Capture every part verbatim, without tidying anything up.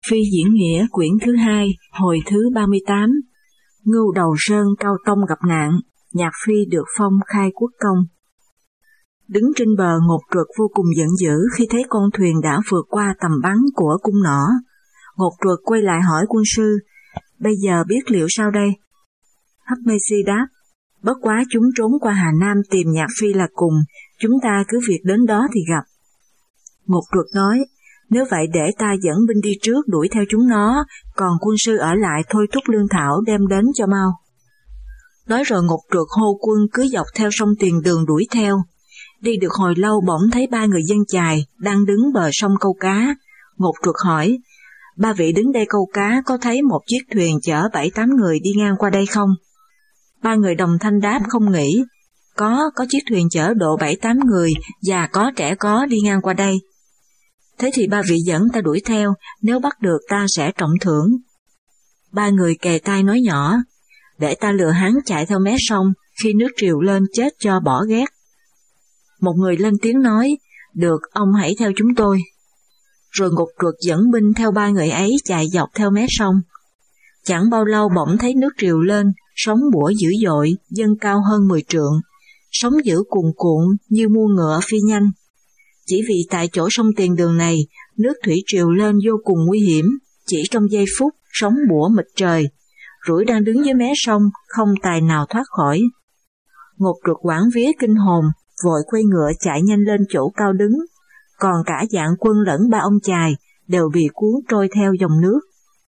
Phi diễn nghĩa quyển thứ hai, hồi thứ ba mươi tám. Ngưu Đầu Sơn Cao Tông gặp nạn, Nhạc Phi được phong khai quốc công. Đứng trên bờ, Ngột Truật vô cùng giận dữ khi thấy con thuyền đã vượt qua tầm bắn của cung nỏ. Ngột Truật quay lại hỏi quân sư, bây giờ biết liệu sao đây? Hấp Mê Si đáp, bất quá chúng trốn qua Hà Nam tìm Nhạc Phi là cùng, chúng ta cứ việc đến đó thì gặp. Ngột Truật nói, nếu vậy để ta dẫn binh đi trước đuổi theo chúng nó, còn quân sư ở lại thôi thúc lương thảo đem đến cho mau. Nói rồi Ngột Truật hô quân cứ dọc theo sông Tiền Đường đuổi theo. Đi được hồi lâu bỗng thấy ba người dân chài đang đứng bờ sông câu cá. Ngột Truật hỏi, ba vị đứng đây câu cá có thấy một chiếc thuyền chở bảy tám người đi ngang qua đây không? Ba người đồng thanh đáp không nghĩ. Có, có chiếc thuyền chở độ bảy tám người, già có trẻ có đi ngang qua đây. Thế thì ba vị dẫn ta đuổi theo, nếu bắt được ta sẽ trọng thưởng. Ba người kề tai nói nhỏ, để ta lừa hắn chạy theo mé sông, khi nước triều lên chết cho bỏ ghét. Một người lên tiếng nói, được, ông hãy theo chúng tôi. Rồi Ngột Truật dẫn binh theo ba người ấy chạy dọc theo mé sông. Chẳng bao lâu bỗng thấy nước triều lên, sóng bủa dữ dội, dâng cao hơn mười trượng. Sóng dữ cuồn cuộn như muôn ngựa phi nhanh. Chỉ vì tại chỗ sông Tiền Đường này, nước thủy triều lên vô cùng nguy hiểm, chỉ trong giây phút, sóng bủa mịt trời. Rủi đang đứng dưới mé sông, không tài nào thoát khỏi. Ngột Truật hoảng vía kinh hồn, vội quay ngựa chạy nhanh lên chỗ cao đứng, còn cả dạng quân lẫn ba ông chài đều bị cuốn trôi theo dòng nước.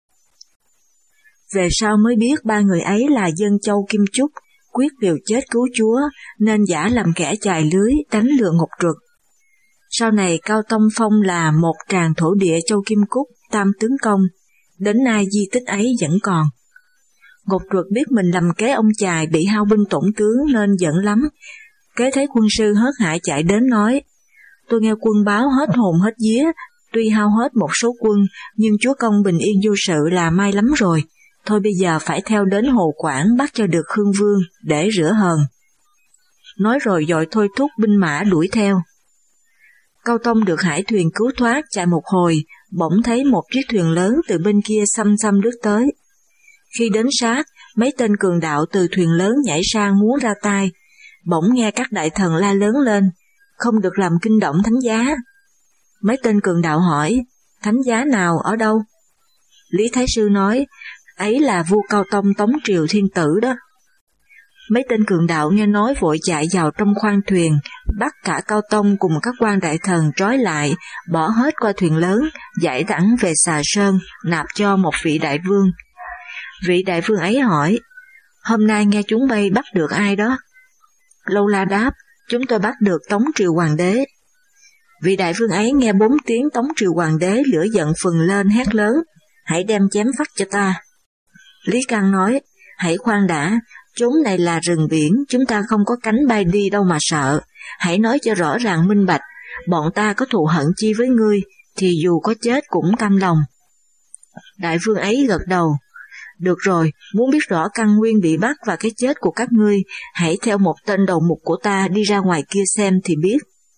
Về sau mới biết ba người ấy là dân châu Kim Chúc, quyết liều chết cứu chúa, nên giả làm kẻ chài lưới đánh lừa Ngột Truật. Sau này Cao Tông phong là một tràng thổ địa châu Kim Cúc, tam tướng công, đến nay di tích ấy vẫn còn. Ngột Truật biết mình lầm kế ông chài bị hao binh tổn tướng nên giận lắm. Kế thấy quân sư hớt hải chạy đến nói, tôi nghe quân báo hết hồn hết vía, tuy hao hết một số quân, nhưng chúa công bình yên vô sự là may lắm rồi. Thôi bây giờ phải theo đến Hồ Quảng bắt cho được Khương Vương để rửa hờn. Nói rồi dội thôi thúc binh mã đuổi theo. Cao Tông được hải thuyền cứu thoát chạy một hồi, bỗng thấy một chiếc thuyền lớn từ bên kia xăm xăm lướt tới. Khi đến sát, mấy tên cường đạo từ thuyền lớn nhảy sang muốn ra tay, bỗng nghe các đại thần la lớn lên, không được làm kinh động thánh giá. Mấy tên cường đạo hỏi, thánh giá nào ở đâu? Lý Thái Sư nói, ấy là vua Cao Tông Tống Triều Thiên Tử đó. Mấy tên cường đạo nghe nói vội chạy vào trong khoang thuyền, bắt cả Cao Tông cùng các quan đại thần trói lại, bỏ hết qua thuyền lớn, giải thẳng về Xà Sơn, nạp cho một vị đại vương. Vị đại vương ấy hỏi, hôm nay nghe chúng bay bắt được ai đó? Lâu La đáp, chúng tôi bắt được Tống Triều Hoàng đế. Vị đại vương ấy nghe bốn tiếng Tống Triều Hoàng đế lửa giận phừng lên hét lớn, hãy đem chém phát cho ta. Lý Căng nói, hãy khoan đã, chốn này là rừng biển, chúng ta không có cánh bay đi đâu mà sợ, hãy nói cho rõ ràng minh bạch, bọn ta có thù hận chi với ngươi, thì dù có chết cũng cam lòng. Đại vương ấy gật đầu, được rồi, muốn biết rõ căn nguyên bị bắt và cái chết của các ngươi, hãy theo một tên đầu mục của ta đi ra ngoài kia xem thì biết.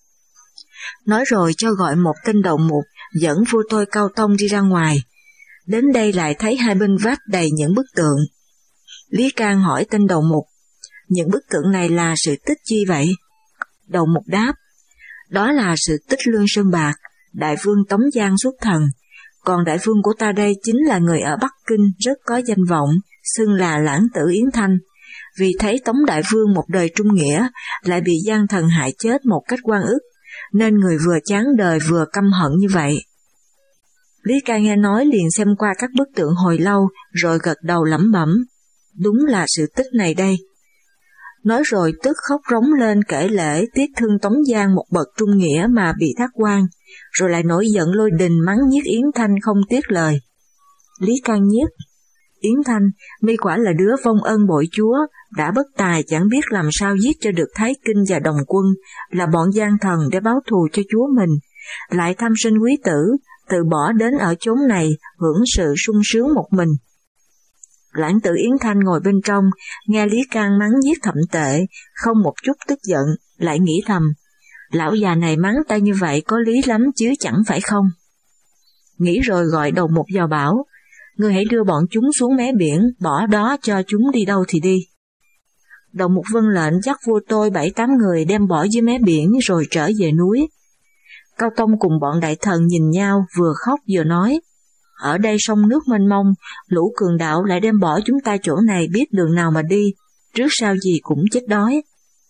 Nói rồi cho gọi một tên đầu mục, dẫn vua tôi Cao Tông đi ra ngoài. Đến đây lại thấy hai bên vách đầy những bức tượng. Lý Can hỏi tên đầu mục, những bức tượng này là sự tích chi vậy? Đầu mục đáp, đó là sự tích Lương Sơn Bạc, đại vương Tống Giang xuất thần, còn đại vương của ta đây chính là người ở Bắc Kinh rất có danh vọng, xưng là Lãng Tử Yến Thanh, vì thấy Tống đại vương một đời trung nghĩa, lại bị gian thần hại chết một cách oan ức, nên người vừa chán đời vừa căm hận như vậy. Lý Ca nghe nói liền xem qua các bức tượng hồi lâu, rồi gật đầu lẩm bẩm, đúng là sự tích này đây. Nói rồi tức khóc rống lên kể lễ tiếc thương Tống Giang một bậc trung nghĩa mà bị thác quan, rồi lại nổi giận lôi đình mắng nhiếc Yến Thanh không tiếc lời. Lý Can nhiếc, Yến Thanh, mi quả là đứa vong ân bội chúa, đã bất tài chẳng biết làm sao giết cho được Thái Kinh và Đồng Quân, là bọn gian thần để báo thù cho chúa mình, lại tham sinh quý tử, từ bỏ đến ở chốn này hưởng sự sung sướng một mình. Lãng Tử Yến Thanh ngồi bên trong, nghe Lý Can mắng giết thậm tệ, không một chút tức giận, lại nghĩ thầm, lão già này mắng ta như vậy có lý lắm chứ chẳng phải không. nghĩ rồi gọi Đầu Mục vào bảo, ngươi hãy đưa bọn chúng xuống mé biển, bỏ đó cho chúng đi đâu thì đi. Đầu Mục vâng lệnh, dắt vua tôi bảy tám người đem bỏ dưới mé biển rồi trở về núi. Cao Tông cùng bọn đại thần nhìn nhau, vừa khóc vừa nói, ở đây sông nước mênh mông, lũ cường đạo lại đem bỏ chúng ta chỗ này biết đường nào mà đi, trước sau gì cũng chết đói.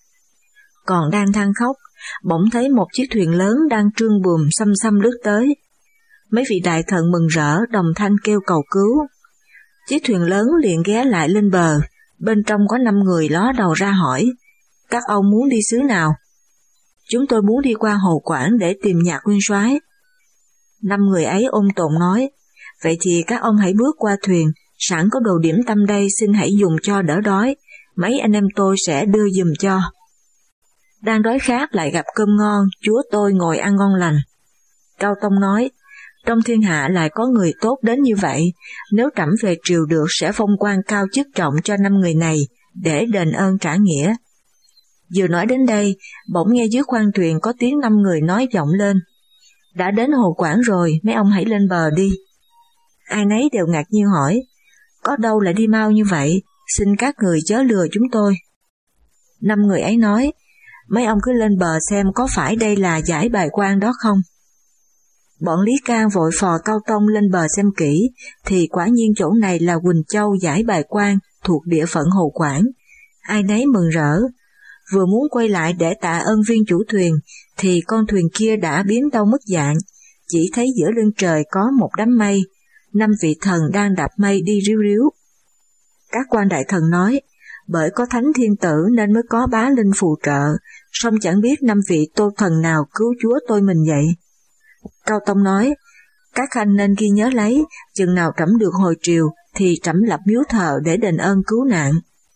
Còn đang than khóc, bỗng thấy một chiếc thuyền lớn đang trương buồm xăm xăm lướt tới. Mấy vị đại thần mừng rỡ đồng thanh kêu cầu cứu. Chiếc thuyền lớn liền ghé lại lên bờ, bên trong có năm người ló đầu ra hỏi, các ông muốn đi xứ nào? Chúng tôi muốn đi qua Hồ Quảng để tìm Nhạc Nguyên Soái. Năm người ấy ôm tồn nói, vậy thì các ông hãy bước qua thuyền, sẵn có đồ điểm tâm đây xin hãy dùng cho đỡ đói, mấy anh em tôi sẽ đưa giùm cho. Đang đói khát lại gặp cơm ngon, chúa tôi ngồi ăn ngon lành. Cao Tông nói, trong thiên hạ lại có người tốt đến như vậy, nếu trẫm về triều được sẽ phong quan cao chức trọng cho năm người này, để đền ơn trả nghĩa. Vừa nói đến đây, bỗng nghe dưới khoang thuyền có tiếng năm người nói vọng lên, đã đến Hồ Quảng rồi, mấy ông hãy lên bờ đi. Ai nấy đều ngạc nhiên hỏi, có đâu lại đi mau như vậy, xin các người chớ lừa chúng tôi. Năm người ấy nói, mấy ông cứ lên bờ xem có phải đây là dải bài quan đó không. Bọn Lý Can vội phò Cao Tông lên bờ xem kỹ, thì quả nhiên chỗ này là Quỳnh Châu dải bài quan thuộc địa phận Hồ Quảng. Ai nấy mừng rỡ, vừa muốn quay lại để tạ ơn viên chủ thuyền, thì con thuyền kia đã biến đâu mất dạng, chỉ thấy giữa lưng trời có một đám mây, năm vị thần đang đạp mây đi ríu ríu. Các quan đại thần nói, bởi có thánh thiên tử nên mới có bá linh phù trợ, song chẳng biết năm vị tô thần nào cứu chúa tôi mình vậy. Cao Tông nói, các khanh nên ghi nhớ lấy, chừng nào trẫm được hồi triều thì trẫm lập miếu thờ để đền ơn cứu nạn.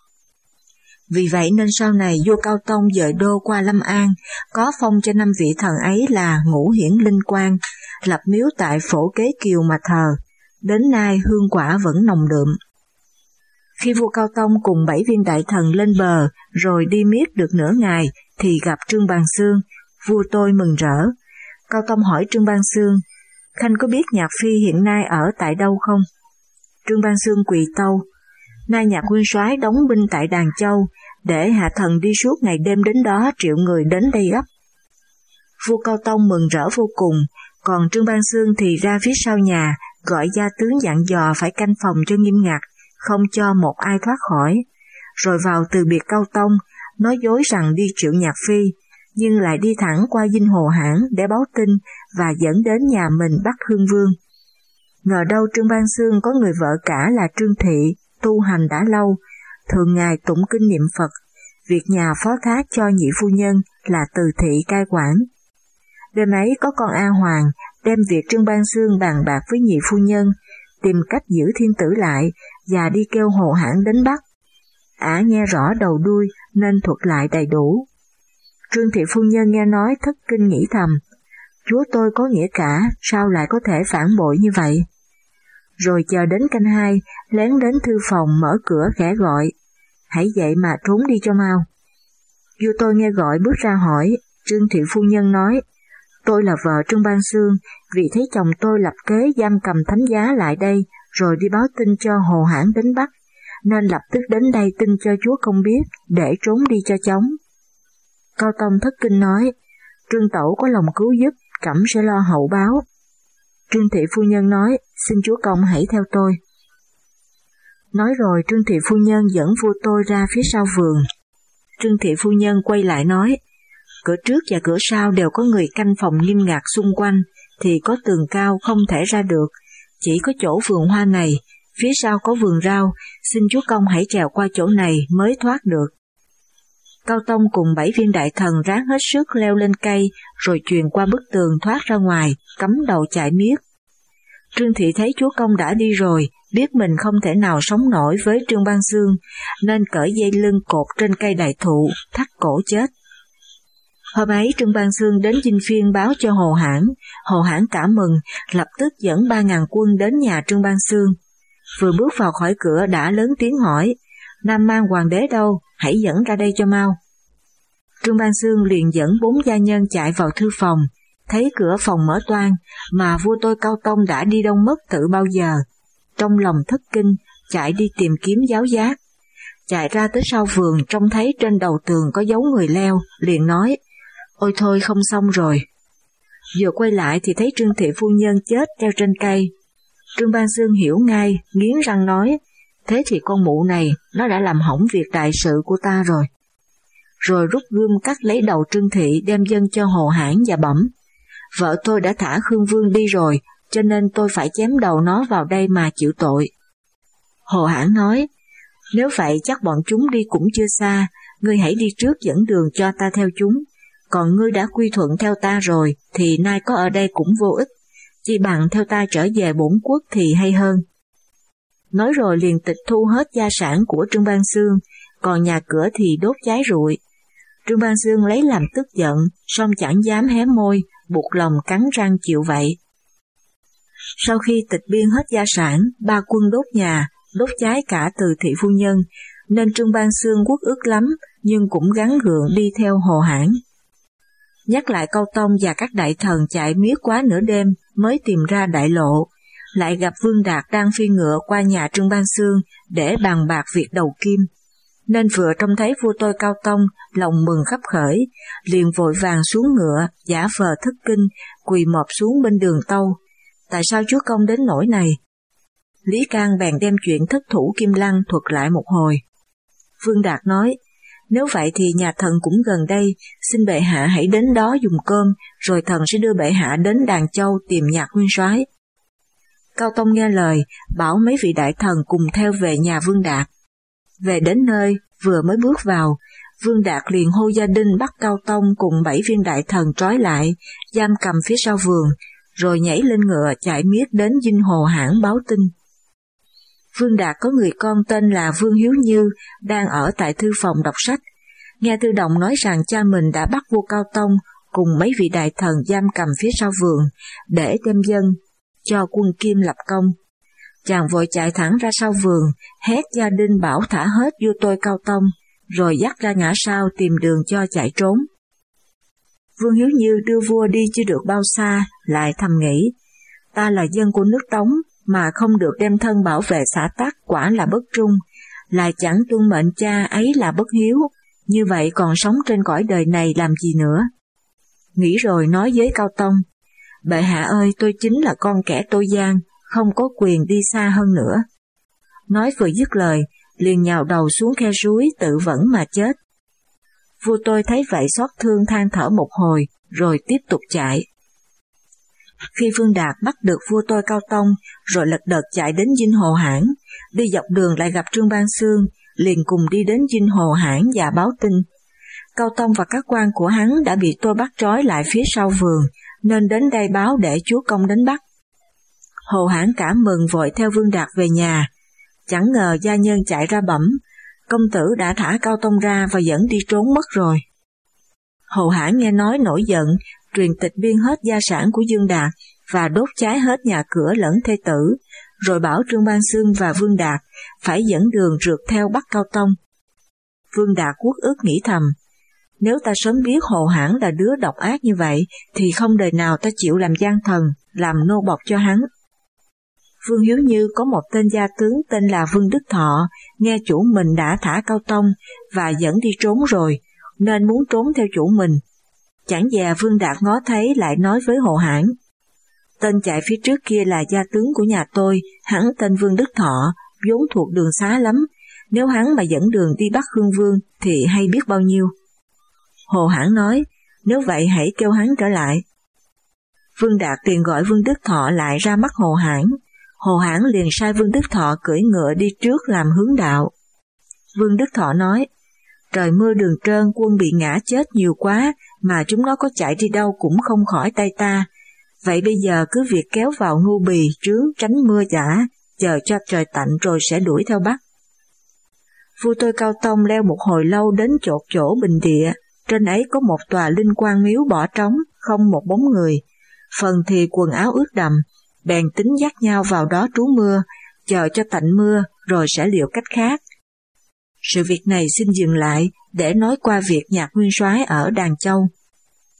Vì vậy nên sau này vua Cao Tông dời đô qua Lâm An, có phong cho năm vị thần ấy là Ngũ Hiển Linh Quan, lập miếu tại Phổ Kế Kiều mà thờ, đến nay hương quả vẫn nồng đượm. Khi vua Cao Tông cùng bảy viên đại thần lên bờ, rồi đi miết được nửa ngày, thì gặp Trương Bàng Xương, vua tôi mừng rỡ. Cao Tông hỏi Trương Bang Xương, khanh có biết Nhạc Phi hiện nay ở tại đâu không? Trương Bang Xương quỳ tâu, nay Nhạc Nguyên Soái đóng binh tại Đàn Châu, để hạ thần đi suốt ngày đêm đến đó triệu người đến đây gấp. Vua Cao Tông mừng rỡ vô cùng, còn Trương Bang Xương thì ra phía sau nhà, gọi gia tướng dặn dò phải canh phòng cho nghiêm ngặt, không cho một ai thoát khỏi, rồi vào từ biệt Cao Tông, nói dối rằng đi triệu Nhạc Phi, nhưng lại đi thẳng qua Dinh Hồ Hãn để báo tin và dẫn đến nhà mình bắt Hương Vương. Ngờ đâu Trương Bang Xương có người vợ cả là Trương Thị, tu hành đã lâu, thường ngày tụng kinh niệm Phật, việc nhà phó thác cho nhị phu nhân là Từ Thị cai quản. Đêm ấy có con A Hoàng đem việc Trương Bang Xương bàn bạc với nhị phu nhân, tìm cách giữ thiên tử lại và đi kêu Hồ Hãn đến bắt. Ả nghe rõ đầu đuôi nên thuật lại đầy đủ. Trương Thị phu nhân nghe nói thất kinh nghĩ thầm, chúa tôi có nghĩa cả, sao lại có thể phản bội như vậy? Rồi chờ đến canh hai, lén đến thư phòng mở cửa khẽ gọi, hãy dậy mà trốn đi cho mau. Vua tôi nghe gọi bước ra hỏi, Trương Thị phu nhân nói, tôi là vợ Trương Bang Xương, vì thấy chồng tôi lập kế giam cầm thánh giá lại đây, rồi đi báo tin cho Hồ Hãn đến bắt, nên lập tức đến đây tin cho chúa không biết, để trốn đi cho chóng. Cao Tông thất kinh nói, Trương Tẩu có lòng cứu giúp, cẩm sẽ lo hậu báo. Trương Thị phu nhân nói, xin chúa công hãy theo tôi. Nói rồi Trương Thị phu nhân dẫn vua tôi ra phía sau vườn. Trương Thị phu nhân quay lại nói, cửa trước và cửa sau đều có người canh phòng nghiêm ngặt xung quanh, thì có tường cao không thể ra được, chỉ có chỗ vườn hoa này, phía sau có vườn rau, xin chúa công hãy trèo qua chỗ này mới thoát được. Cao Tông cùng bảy viên đại thần ráng hết sức leo lên cây, rồi truyền qua bức tường thoát ra ngoài, cắm đầu chạy miết. Trương Thị thấy chúa công đã đi rồi, biết mình không thể nào sống nổi với Trương Bang Xương, nên cởi dây lưng cột trên cây đại thụ, thắt cổ chết. Hôm ấy Trương Bang Xương đến Dinh Phiên báo cho Hồ Hãn, Hồ Hãn cả mừng, lập tức dẫn ba ngàn quân đến nhà Trương Bang Xương. Vừa bước vào khỏi cửa đã lớn tiếng hỏi, Nam Mang hoàng đế đâu, hãy dẫn ra đây cho mau. Trương Bang Xương liền dẫn bốn gia nhân chạy vào thư phòng, thấy cửa phòng mở toang mà vua tôi Cao Tông đã đi đâu mất tự bao giờ. Trong lòng thất kinh, chạy đi tìm kiếm giáo giác. Chạy ra tới sau vườn trông thấy trên đầu tường có dấu người leo, liền nói, ôi thôi không xong rồi. Vừa quay lại thì thấy Trương thị phu nhân chết treo trên cây. Trương Ban Xương hiểu ngay, nghiến răng nói, thế thì con mụ này nó đã làm hỏng việc đại sự của ta rồi. Rồi rút gươm cắt lấy đầu Trương thị đem dâng cho Hồ Hãn và bẩm, vợ tôi đã thả Khương Vương đi rồi, cho nên tôi phải chém đầu nó vào đây mà chịu tội. Hồ Hãn nói, nếu vậy chắc bọn chúng đi cũng chưa xa, ngươi hãy đi trước dẫn đường cho ta theo chúng, còn ngươi đã quy thuận theo ta rồi thì nay có ở đây cũng vô ích, chỉ bằng theo ta trở về bổn quốc thì hay hơn. Nói rồi liền tịch thu hết gia sản của Trương Ban Xương, còn nhà cửa thì đốt cháy rụi. Trương Ban Xương lấy làm tức giận, song chẳng dám hé môi, buộc lòng cắn răng chịu vậy. Sau khi tịch biên hết gia sản, ba quân đốt nhà, đốt cháy cả Từ thị phu nhân, nên Trương Ban Xương uất ức lắm, nhưng cũng gắng gượng đi theo Hồ Hãn. Nhắc lại Cao Tông và các đại thần chạy miết quá nửa đêm mới tìm ra đại lộ, lại gặp Vương Đạt đang phi ngựa qua nhà Trương Ban Xương để bàn bạc việc đầu kim. Nên vừa trông thấy vua tôi Cao Tông, lòng mừng khắp khởi, liền vội vàng xuống ngựa, giả vờ thất kinh, quỳ mọp xuống bên đường tâu. Tại sao chúa công đến nỗi này? Lý Can bèn đem chuyện thất thủ Kim Lăng thuật lại một hồi. Vương Đạt nói, nếu vậy thì nhà thần cũng gần đây, xin bệ hạ hãy đến đó dùng cơm, rồi thần sẽ đưa bệ hạ đến Đàn Châu tìm Nhạc nguyên soái. Cao Tông nghe lời, bảo mấy vị đại thần cùng theo về nhà Vương Đạt. Về đến nơi, vừa mới bước vào, Vương Đạt liền hô gia đình bắt Cao Tông cùng bảy viên đại thần trói lại, giam cầm phía sau vườn, rồi nhảy lên ngựa chạy miết đến dinh Hồ Hãn báo tin. Vương Đạt có người con tên là Vương Hiếu Như, đang ở tại thư phòng đọc sách. Nghe thư đồng nói rằng cha mình đã bắt vua Cao Tông cùng mấy vị đại thần giam cầm phía sau vườn, để đem dâng cho quân Kim lập công. Chàng vội chạy thẳng ra sau vườn, hét gia đình bảo thả hết vua tôi Cao Tông, rồi dắt ra ngã sau tìm đường cho chạy trốn. Vương Hiếu Như đưa vua đi chưa được bao xa, lại thầm nghĩ, ta là dân của nước Tống, mà không được đem thân bảo vệ xã tắc quả là bất trung, lại chẳng tuân mệnh cha ấy là bất hiếu, như vậy còn sống trên cõi đời này làm gì nữa. Nghĩ rồi nói với Cao Tông, bệ hạ ơi, tôi chính là con kẻ tôi gian, không có quyền đi xa hơn nữa. Nói vừa dứt lời, liền nhào đầu xuống khe suối tự vẫn mà chết. Vua tôi thấy vậy xót thương than thở một hồi, rồi tiếp tục chạy. Khi Vương Đạt bắt được vua tôi Cao Tông, rồi lật đật chạy đến dinh Hồ Hãn, đi dọc đường lại gặp Trương Ban Xương, liền cùng đi đến dinh Hồ Hãn và báo tin. Cao Tông và các quan của hắn đã bị tôi bắt trói lại phía sau vườn, nên đến đây báo để chúa công đến bắt. Hồ Hãn cảm mừng vội theo Vương Đạt về nhà, chẳng ngờ gia nhân chạy ra bẩm, công tử đã thả Cao Tông ra và dẫn đi trốn mất rồi. Hồ Hãn nghe nói nổi giận, truyền tịch biên hết gia sản của Dương Đạt và đốt cháy hết nhà cửa lẫn thê tử, rồi bảo Trương Ban Xương và Vương Đạt phải dẫn đường rượt theo bắt Cao Tông. Vương Đạt uất ức nghĩ thầm, nếu ta sớm biết Hồ Hãn là đứa độc ác như vậy, thì không đời nào ta chịu làm gian thần, làm nô bộc cho hắn. Vương Hiếu Như có một tên gia tướng tên là Vương Đức Thọ, nghe chủ mình đã thả Cao Tông và dẫn đi trốn rồi, nên muốn trốn theo chủ mình. Chẳng dè Vương Đạt ngó thấy lại nói với Hồ Hãn, tên chạy phía trước kia là gia tướng của nhà tôi, hắn tên Vương Đức Thọ, vốn thuộc đường xá lắm, nếu hắn mà dẫn đường đi bắt Khương Vương thì hay biết bao nhiêu. Hồ Hãn nói, nếu vậy hãy kêu hắn trở lại. Vương Đạt liền gọi Vương Đức Thọ lại ra mắt Hồ Hãn. Hồ Hãn liền sai Vương Đức Thọ cưỡi ngựa đi trước làm hướng đạo. Vương Đức Thọ nói, trời mưa đường trơn, quân bị ngã chết nhiều quá, mà chúng nó có chạy đi đâu cũng không khỏi tay ta. Vậy bây giờ cứ việc kéo vào ngu bì trướng tránh mưa chả, chờ cho trời tạnh rồi sẽ đuổi theo bắt. Vua tôi Cao Tông leo một hồi lâu đến chột chỗ bình địa, trên ấy có một tòa linh quan miếu bỏ trống, không một bóng người. Phần thì quần áo ướt đầm, bèn tính dắt nhau vào đó trú mưa, chờ cho tạnh mưa rồi sẽ liệu cách khác. Sự việc này xin dừng lại để nói qua việc Nhạc nguyên soái ở Đàn Châu.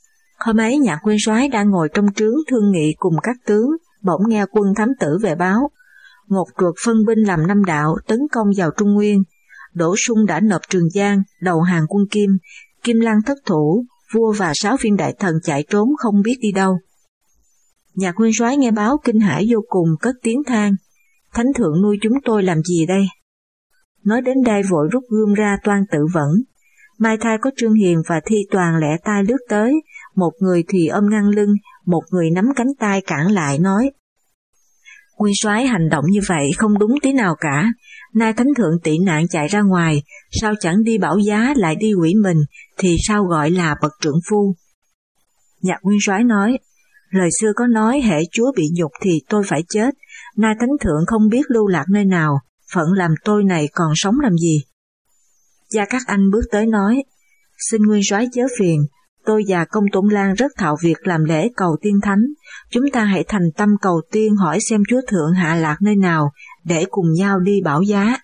Hôm ấy Nhạc Nguyên Soái đang ngồi trong trướng thương nghị cùng các tướng, bỗng nghe quân thám tử về báo. Ngột Truật phân binh làm năm đạo tấn công vào Trung Nguyên. Đỗ Sung đã nộp Trường Giang, đầu hàng quân Kim. Kim Lăng thất thủ, vua và sáu viên đại thần chạy trốn không biết đi đâu. Nhạc Nguyên Soái nghe báo kinh hãi vô cùng, cất tiếng than: Thánh thượng nuôi chúng tôi làm gì đây? Nói đến đây vội rút gươm ra toan tự vẫn. Mai thai có Trương Hiền và Thi Toàn lẹ tai lướt tới, một người thì ôm ngang lưng, một người nắm cánh tay cản lại nói: Nguyên soái hành động như vậy không đúng tí nào cả, nay thánh thượng tị nạn chạy ra ngoài, sao chẳng đi bảo giá lại đi quỷ mình, thì sao gọi là bậc trượng phu? Nhạc Nguyên soái nói: Lời xưa có nói hễ chúa bị nhục thì tôi phải chết, nay thánh thượng không biết lưu lạc nơi nào, phận làm tôi này còn sống làm gì? Gia Cát Anh bước tới nói: Xin Nguyên soái chớ phiền, tôi và Công Tôn Lan rất thạo việc làm lễ cầu tiên thánh, chúng ta hãy thành tâm cầu tiên hỏi xem chúa thượng hạ lạc nơi nào, để cùng nhau đi bảo giá.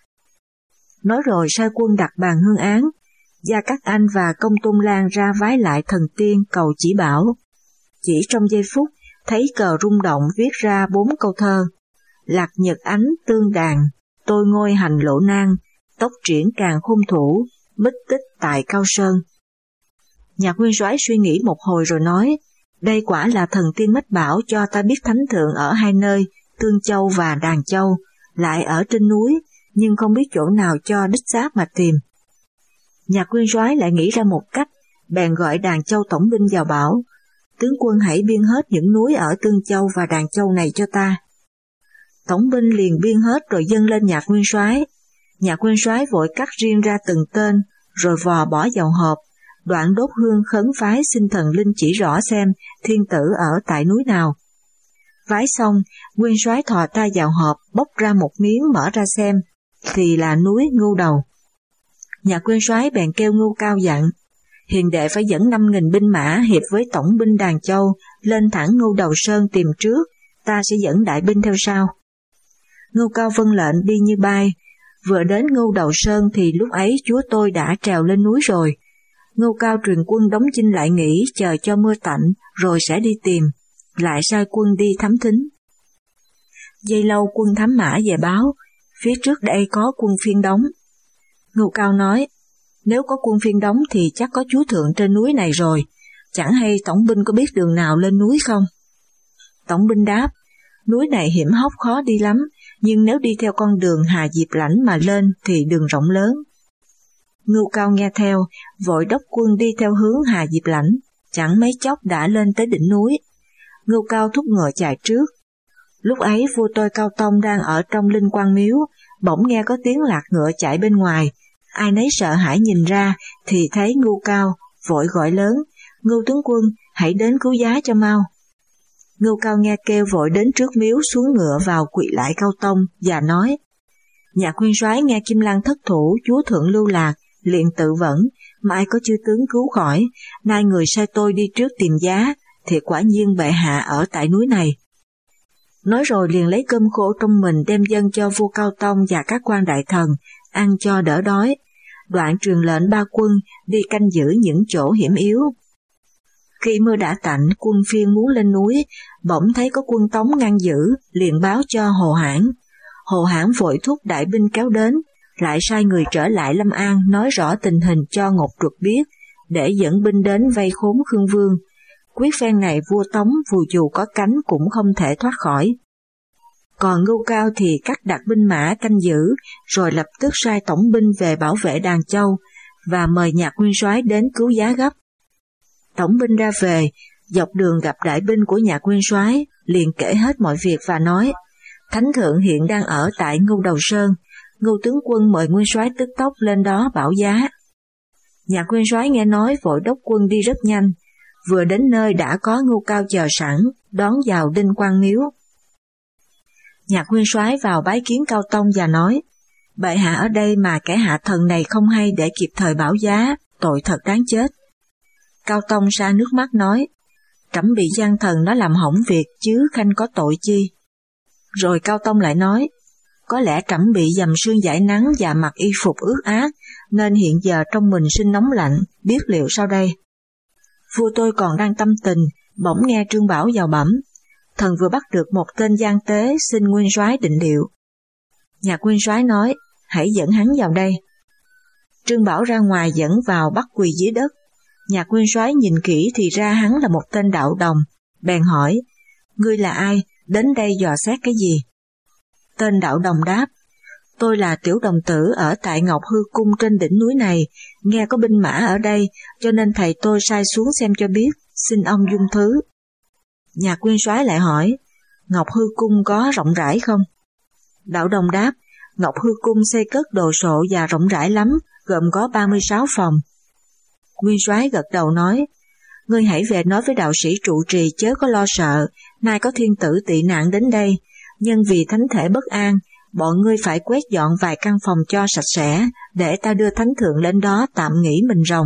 Nói rồi sai quân đặt bàn hương án, Gia Cát Anh và Công Tôn Lan ra vái lại thần tiên cầu chỉ bảo. Chỉ trong giây phút, thấy cờ rung động viết ra bốn câu thơ: Lạc nhật ánh tương đàn, tôi ngôi hành lộ nan, tốc triển càng khôn thủ, bích tích tại Cao Sơn. Nhạc Nguyên soái suy nghĩ một hồi rồi nói: Đây quả là thần tiên mách bảo cho ta biết thánh thượng ở hai nơi, Tương Châu và Đàn Châu, lại ở trên núi, nhưng không biết chỗ nào cho đích xác mà tìm. Nhạc Nguyên soái lại nghĩ ra một cách, bèn gọi Đàn Châu tổng binh vào bảo: Tướng quân hãy biên hết những núi ở Tương Châu và Đàn Châu này cho ta. Tổng binh liền biên hết rồi dâng lên Nhạc Nguyên soái. Nhạc Nguyên soái vội cắt riêng ra từng tên, rồi vò bỏ vào hộp, đoạn đốt hương khấn phái xin thần linh chỉ rõ xem thiên tử ở tại núi nào. Vái xong, Nguyên soái thò tay vào hộp, bóc ra một miếng mở ra xem, thì là núi Ngưu Đầu. Nhạc Nguyên soái bèn kêu Ngưu Cao dặn: Hiền đệ phải dẫn năm nghìn binh mã hiệp với tổng binh Đàn Châu lên thẳng Ngưu Đầu Sơn tìm trước, ta sẽ dẫn đại binh theo sau. Ngưu Cao vâng lệnh đi như bay. Vừa đến Ngưu Đầu Sơn thì lúc ấy chúa tôi đã trèo lên núi rồi. Ngưu Cao truyền quân đóng chinh lại nghỉ chờ cho mưa tạnh rồi sẽ đi tìm, lại sai quân đi thám thính. Giây lâu quân thám mã về báo, phía trước đây có quân Phiên Đóng. Ngưu Cao nói: Nếu có quân Phiên Đóng thì chắc có chúa thượng trên núi này rồi, chẳng hay tổng binh có biết đường nào lên núi không? Tổng binh đáp: Núi này hiểm hóc khó đi lắm, nhưng nếu đi theo con đường Hà Diệp Lãnh mà lên thì đường rộng lớn. Ngưu Cao nghe theo, vội đốc quân đi theo hướng Hà Diệp Lãnh, chẳng mấy chốc đã lên tới đỉnh núi. Ngưu Cao thúc ngựa chạy trước. Lúc ấy vua tôi Cao Tông đang ở trong Linh Quang Miếu, bỗng nghe có tiếng lạc ngựa chạy bên ngoài. Ai nấy sợ hãi nhìn ra thì thấy Ngưu Cao, vội gọi lớn: Ngưu tướng quân, hãy đến cứu giá cho mau. Ngưu Cao nghe kêu vội đến trước miếu xuống ngựa vào quỳ lại Cao Tông và nói: Nhạc Nguyên soái nghe Kim Lăng thất thủ, chúa thượng lưu lạc, liền tự vẫn, mà ai có chư tướng cứu khỏi, nay người sai tôi đi trước tìm giá, thì quả nhiên bệ hạ ở tại núi này. Nói rồi liền lấy cơm khô trong mình đem dâng cho vua Cao Tông và các quan đại thần, ăn cho đỡ đói, đoạn truyền lệnh ba quân đi canh giữ những chỗ hiểm yếu. Khi mưa đã tạnh, quân Phiên muốn lên núi, bỗng thấy có quân Tống ngăn giữ, liền báo cho Hồ Hãn. Hồ Hãn vội thúc đại binh kéo đến, lại sai người trở lại Lâm An nói rõ tình hình cho Ngột Truật biết, để dẫn binh đến vây khốn Khương Vương. Quyết phen này vua Tống dù dù có cánh cũng không thể thoát khỏi. Còn Ngưu Cao thì cắt đặt binh mã canh giữ, rồi lập tức sai tổng binh về bảo vệ Đàn Châu, và mời Nhạc Nguyên soái đến cứu giá gấp. Tổng binh ra về, dọc đường gặp đại binh của Nhạc Nguyên soái, liền kể hết mọi việc và nói: Thánh thượng hiện đang ở tại Ngưu Đầu Sơn, Ngưu tướng quân mời Nguyên soái tức tốc lên đó bảo giá. Nhạc Nguyên soái nghe nói vội đốc quân đi rất nhanh, vừa đến nơi đã có Ngưu Cao chờ sẵn, đón vào Đinh Quang Miếu. Nhạc Nguyên soái vào bái kiến Cao Tông và nói: Bệ hạ ở đây mà kẻ hạ thần này không hay để kịp thời bảo giá, tội thật đáng chết. Cao Tông sa nước mắt nói: Trẫm bị gian thần nó làm hỏng việc chứ khanh có tội chi. Rồi Cao Tông lại nói: Có lẽ trẫm bị dầm sương dãi nắng và mặc y phục ướt át, nên hiện giờ trong mình sinh nóng lạnh, biết liệu sao đây? vua tôi còn đang tâm tình, bỗng nghe Trương Bảo vào bẩm, thần vừa bắt được một tên gian tế, xin nguyên soái định liệu. Nhạc nguyên soái nói, hãy dẫn hắn vào đây. Trương Bảo ra ngoài dẫn vào bắt quỳ dưới đất. Nhạc nguyên soái nhìn kỹ thì ra hắn là một tên đạo đồng, bèn hỏi, ngươi là ai, đến đây dò xét cái gì? Tên đạo đồng đáp, tôi là tiểu đồng tử ở tại Ngọc Hư Cung trên đỉnh núi này, nghe có binh mã ở đây, cho nên thầy tôi sai xuống xem cho biết, xin ông dung thứ. Nhạc nguyên soái lại hỏi, Ngọc Hư Cung có rộng rãi không? Đạo đồng đáp, Ngọc Hư Cung xây cất đồ sộ và rộng rãi lắm, gồm có ba mươi sáu phòng. Nguyên soái gật đầu nói, ngươi hãy về nói với đạo sĩ trụ trì chớ có lo sợ, nay có thiên tử tị nạn đến đây, nhân vì thánh thể bất an, bọn ngươi phải quét dọn vài căn phòng cho sạch sẽ, để ta đưa thánh thượng lên đó tạm nghỉ mình rồng.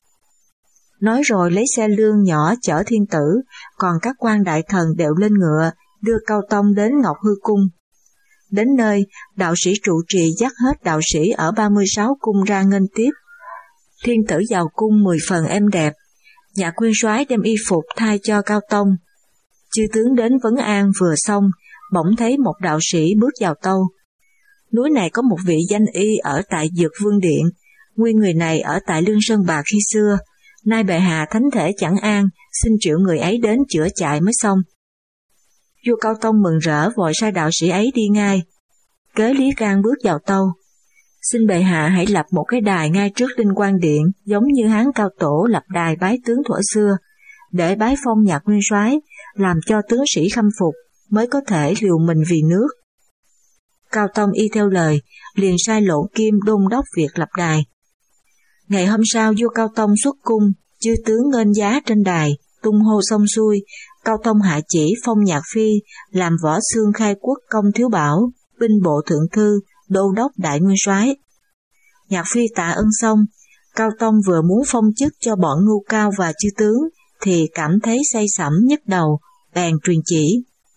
Nói rồi lấy xe lương nhỏ chở thiên tử, còn các quan đại thần đều lên ngựa, đưa Cao Tông đến Ngọc Hư Cung. Đến nơi, đạo sĩ trụ trì dắt hết đạo sĩ ở ba mươi sáu cung ra nghênh tiếp. Thiên tử vào cung mười phần êm đẹp, Nhạc nguyên soái đem y phục thay cho Cao Tông. Chư tướng đến vấn an vừa xong, bỗng thấy một đạo sĩ bước vào tâu. Núi này có một vị danh y ở tại Dược Vương Điện, nguyên người này ở tại Lương Sơn Bạc khi xưa, nay bệ hạ thánh thể chẳng an, xin triệu người ấy đến chữa chạy mới xong. Vua Cao Tông mừng rỡ vội sai đạo sĩ ấy đi ngay. Kế Lý Can bước vào tâu, xin bệ hạ hãy lập một cái đài ngay trước Linh Quang Điện, giống như Hán Cao Tổ lập đài bái tướng thuở xưa, để bái phong Nhạc nguyên soái, làm cho tướng sĩ khâm phục, mới có thể liều mình vì nước. Cao Tông y theo lời, liền sai Lộ Kim đôn đốc việc lập đài. Ngày hôm sau vua Cao Tông xuất cung, chư tướng nghênh giá trên đài, tung hô xong xuôi, Cao Tông hạ chỉ phong Nhạc Phi làm võ xương khai quốc công thiếu bảo, binh bộ thượng thư, đô đốc đại nguyên soái. Nhạc Phi tạ ơn xong, Cao Tông vừa muốn phong chức cho bọn Ngưu Cao và chư tướng, thì cảm thấy say sẩm nhức đầu, bèn truyền chỉ.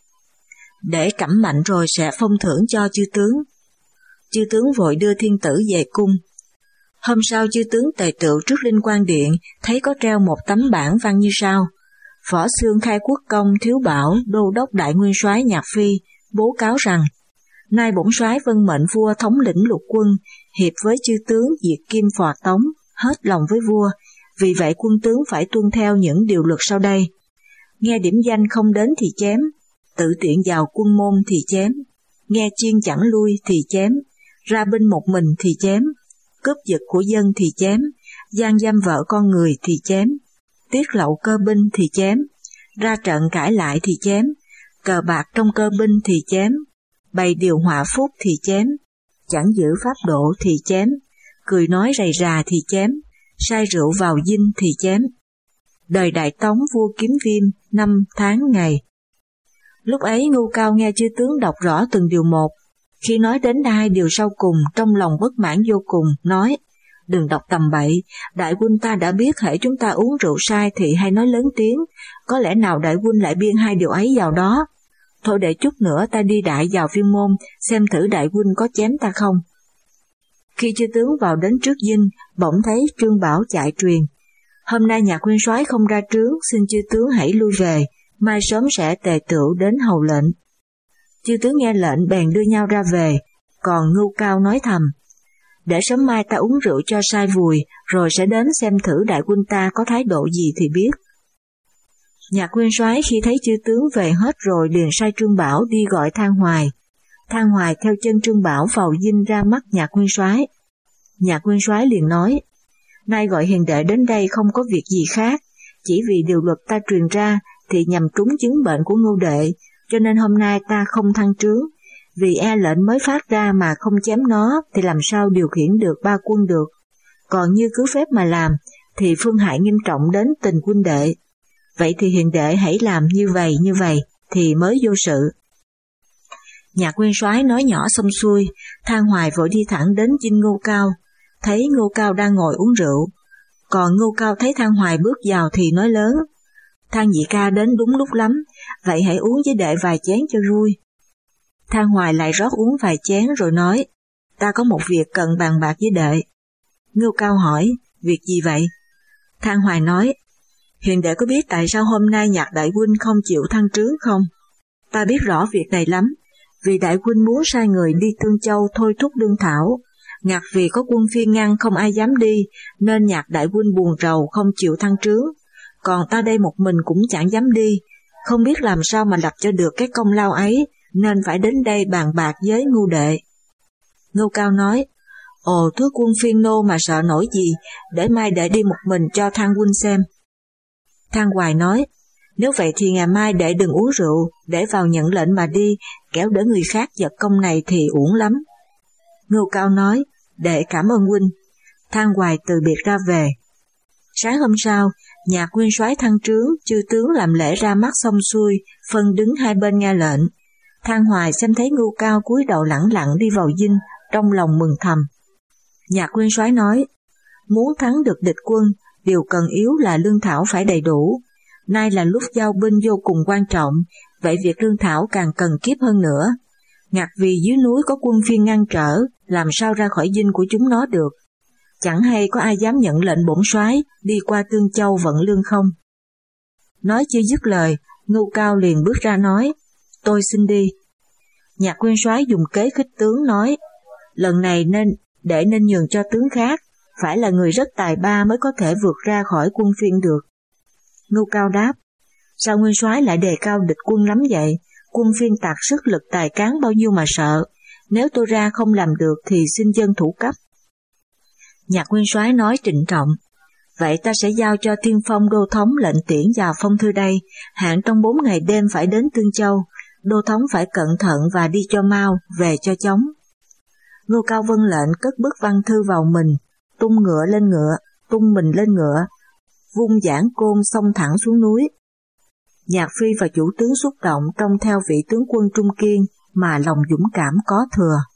Để cẩm mạnh rồi sẽ phong thưởng cho chư tướng. Chư tướng vội đưa thiên tử về cung. Hôm sau chư tướng tề tựu trước Linh Quang Điện, thấy có treo một tấm bảng văn như sau. Võ xương khai quốc công thiếu bảo đô đốc đại nguyên soái Nhạc Phi bố cáo rằng, nay bổn soái vân mệnh vua thống lĩnh lục quân, hiệp với chư tướng diệt Kim phò Tống, hết lòng với vua, vì vậy quân tướng phải tuân theo những điều luật sau đây. Nghe điểm danh không đến thì chém, tự tiện vào quân môn thì chém, nghe chiên chẳng lui thì chém, ra binh một mình thì chém, cướp giật của dân thì chém, gian dâm vợ con người thì chém, tiết lậu cơ binh thì chém, ra trận cãi lại thì chém, cờ bạc trong cơ binh thì chém, bày điều họa phúc thì chém, chẳng giữ pháp độ thì chém, cười nói rầy rà thì chém, sai rượu vào dinh thì chém. Đời Đại Tống vua Kiếm Viêm, năm tháng ngày. Lúc ấy Ngưu Cao nghe chư tướng đọc rõ từng điều một, khi nói đến hai điều sau cùng trong lòng bất mãn vô cùng, nói, đừng đọc tầm bậy, đại huynh ta đã biết hễ chúng ta uống rượu sai thì hay nói lớn tiếng, có lẽ nào đại huynh lại biên hai điều ấy vào đó. Thôi để chút nữa ta đi đại vào viên môn, xem thử đại huynh có chém ta không. Khi chư tướng vào đến trước dinh, bỗng thấy Trương Bảo chạy truyền. Hôm nay Nhạc nguyên soái không ra trướng, xin chư tướng hãy lui về, mai sớm sẽ tề tựu đến hầu lệnh. Chư tướng nghe lệnh bèn đưa nhau ra về, còn Ngưu Cao nói thầm, để sớm mai ta uống rượu cho sai vùi, rồi sẽ đến xem thử đại huynh ta có thái độ gì thì biết. Nhạc nguyên soái khi thấy chư tướng về hết rồi liền sai Trương Bảo đi gọi Thang Hoài. Thang Hoài theo chân Trương Bảo vào dinh ra mắt Nhạc nguyên soái. Nhạc nguyên soái liền nói, nay gọi hiền đệ đến đây không có việc gì khác, chỉ vì điều luật ta truyền ra thì nhằm trúng chứng bệnh của Ngưu đệ, cho nên hôm nay ta không thăng trướng, vì e lệnh mới phát ra mà không chém nó thì làm sao điều khiển được ba quân được, còn như cứ phép mà làm thì phương hại nghiêm trọng đến tình huynh đệ. Vậy thì hiền đệ hãy làm như vậy như vậy thì mới vô sự. Nhạc nguyên soái nói nhỏ xong xuôi, Thang Hoài vội đi thẳng đến dinh Ngưu Cao, thấy Ngưu Cao đang ngồi uống rượu, còn Ngưu Cao thấy Thang Hoài bước vào thì nói lớn, Thang nhị ca đến đúng lúc lắm, vậy hãy uống với đệ vài chén cho vui. Thang Hoài lại rót uống vài chén rồi nói, ta có một việc cần bàn bạc với đệ. Ngưu Cao hỏi, việc gì vậy? Thang Hoài nói, Hiền đệ có biết tại sao hôm nay Nhạc đại huynh không chịu thăng trướng không? Ta biết rõ việc này lắm, vì đại huynh muốn sai người đi Tương Châu thôi thúc Lương Thảo. Ngặt vì có quân phiên ngăn không ai dám đi, nên Nhạc đại huynh buồn rầu không chịu thăng trướng. Còn ta đây một mình cũng chẳng dám đi, không biết làm sao mà lập cho được cái công lao ấy, nên phải đến đây bàn bạc với Ngưu đệ. Ngưu Cao nói, ồ thưa quân phiên nô mà sợ nổi gì, để mai đệ đi một mình cho Thang huynh xem. Thang Hoài nói, nếu vậy thì ngày mai đệ đừng uống rượu, để vào nhận lệnh mà đi, kẻo để người khác giật công này thì uổng lắm. Ngưu Cao nói, đệ cảm ơn huynh. Thang Hoài từ biệt ra về. Sáng hôm sau, Nhạc nguyên soái thăng trướng, chư tướng làm lễ ra mắt xong xuôi, phân đứng hai bên nghe lệnh. Thang Hoài xem thấy Ngưu Cao cúi đầu lẳng lặng đi vào dinh, trong lòng mừng thầm. Nhạc nguyên soái nói, muốn thắng được địch quân, điều cần yếu là lương thảo phải đầy đủ. Nay là lúc giao binh vô cùng quan trọng, vậy việc lương thảo càng cần kiếp hơn nữa. Ngặt vì dưới núi có quân phiên ngăn trở, làm sao ra khỏi dinh của chúng nó được. Chẳng hay có ai dám nhận lệnh bổn soái đi qua Tương Châu vận lương không? Nói chưa dứt lời, Ngưu Cao liền bước ra nói, tôi xin đi. Nhạc nguyên soái dùng kế khích tướng nói, lần này nên để nên nhường cho tướng khác, phải là người rất tài ba mới có thể vượt ra khỏi quân phiên được. Ngưu Cao đáp, sao nguyên soái lại đề cao địch quân lắm vậy? Quân phiên tạc sức lực tài cán bao nhiêu mà sợ, nếu tôi ra không làm được thì xin dân thủ cấp. Nhạc nguyên soái nói trịnh trọng, vậy ta sẽ giao cho Tiên Phong đô thống lệnh tiễn vào phong thư đây, hạn trong bốn ngày đêm phải đến Tương Châu, đô thống phải cẩn thận và đi cho mau, về cho chóng. Ngưu Cao vâng lệnh cất bức văn thư vào mình, tung ngựa lên ngựa, tung mình lên ngựa, vung giảng côn xông thẳng xuống núi. Nhạc Phi và chủ tướng xúc động trông theo vị tướng quân trung kiên mà lòng dũng cảm có thừa.